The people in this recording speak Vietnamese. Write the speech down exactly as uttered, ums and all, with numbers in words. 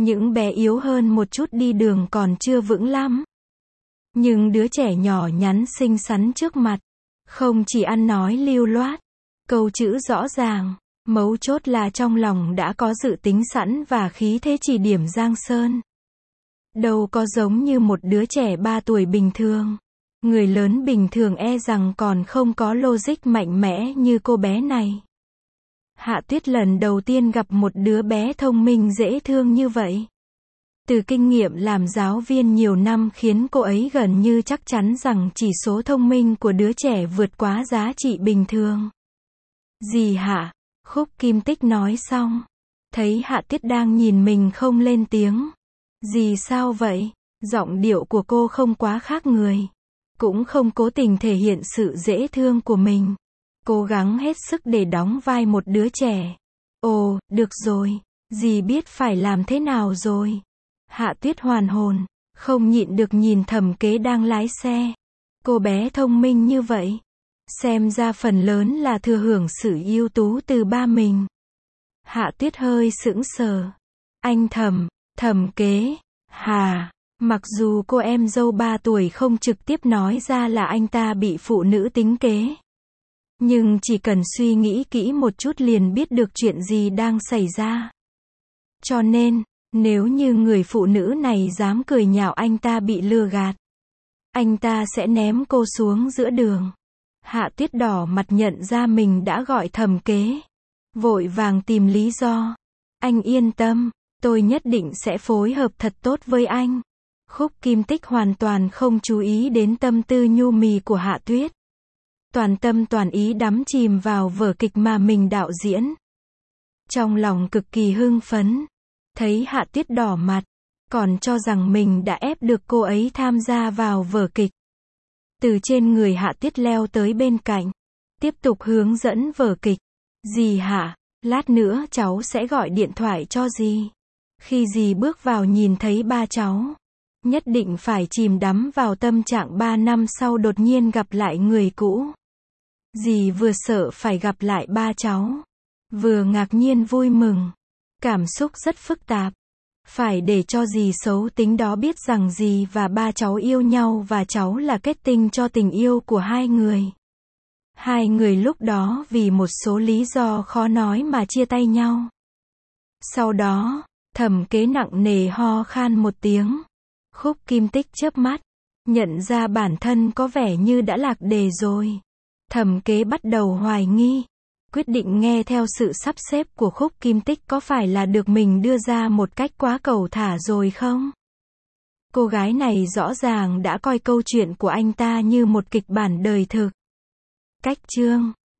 Những bé yếu hơn một chút đi đường còn chưa vững lắm. Nhưng đứa trẻ nhỏ nhắn xinh xắn trước mặt, không chỉ ăn nói lưu loát, câu chữ rõ ràng, mấu chốt là trong lòng đã có dự tính sẵn và khí thế chỉ điểm giang sơn. Đâu có giống như một đứa trẻ ba tuổi bình thường. Người lớn bình thường e rằng còn không có logic mạnh mẽ như cô bé này. Hạ Tuyết lần đầu tiên gặp một đứa bé thông minh dễ thương như vậy. Từ kinh nghiệm làm giáo viên nhiều năm khiến cô ấy gần như chắc chắn rằng chỉ số thông minh của đứa trẻ vượt quá giá trị bình thường. Gì hả? Khúc Kim Tích nói xong. Thấy Hạ Tuyết đang nhìn mình không lên tiếng. Gì sao vậy? Giọng điệu của cô không quá khác người. Cũng không cố tình thể hiện sự dễ thương của mình. Cố gắng hết sức để đóng vai một đứa trẻ. Ồ, được rồi. Dì biết phải làm thế nào rồi. Hạ Tuyết hoàn hồn. Không nhịn được nhìn Thẩm Kế đang lái xe. Cô bé thông minh như vậy. Xem ra phần lớn là thừa hưởng sự ưu tú từ ba mình. Hạ Tuyết hơi sững sờ. Anh Thẩm, Thẩm Kế, hà. Mặc dù cô em dâu ba tuổi không trực tiếp nói ra là anh ta bị phụ nữ tính kế. Nhưng chỉ cần suy nghĩ kỹ một chút liền biết được chuyện gì đang xảy ra. Cho nên, nếu như người phụ nữ này dám cười nhạo anh ta bị lừa gạt, anh ta sẽ ném cô xuống giữa đường. Hạ Tuyết đỏ mặt nhận ra mình đã gọi Thẩm Kế. Vội vàng tìm lý do. Anh yên tâm, tôi nhất định sẽ phối hợp thật tốt với anh. Khúc Kim Tích hoàn toàn không chú ý đến tâm tư nhu mì của Hạ Tuyết. Toàn tâm toàn ý đắm chìm vào vở kịch mà mình đạo diễn. Trong lòng cực kỳ hưng phấn. Thấy Hạ Tuyết đỏ mặt, còn cho rằng mình đã ép được cô ấy tham gia vào vở kịch. Từ trên người Hạ Tuyết leo tới bên cạnh. Tiếp tục hướng dẫn vở kịch. Dì hả? Lát nữa cháu sẽ gọi điện thoại cho dì. Khi dì bước vào nhìn thấy ba cháu, nhất định phải chìm đắm vào tâm trạng ba năm sau đột nhiên gặp lại người cũ. Dì vừa sợ phải gặp lại ba cháu, vừa ngạc nhiên vui mừng. Cảm xúc rất phức tạp. Phải để cho dì xấu tính đó biết rằng dì và ba cháu yêu nhau và cháu là kết tinh cho tình yêu của hai người. Hai người lúc đó vì một số lý do khó nói mà chia tay nhau. Sau đó, Thẩm Kế nặng nề ho khan một tiếng. Khúc Kim Tích chớp mắt, nhận ra bản thân có vẻ như đã lạc đề rồi. Thẩm Kế bắt đầu hoài nghi, quyết định nghe theo sự sắp xếp của Khúc Kim Tích có phải là được mình đưa ra một cách quá cầu thả rồi không? Cô gái này rõ ràng đã coi câu chuyện của anh ta như một kịch bản đời thực. Cách chương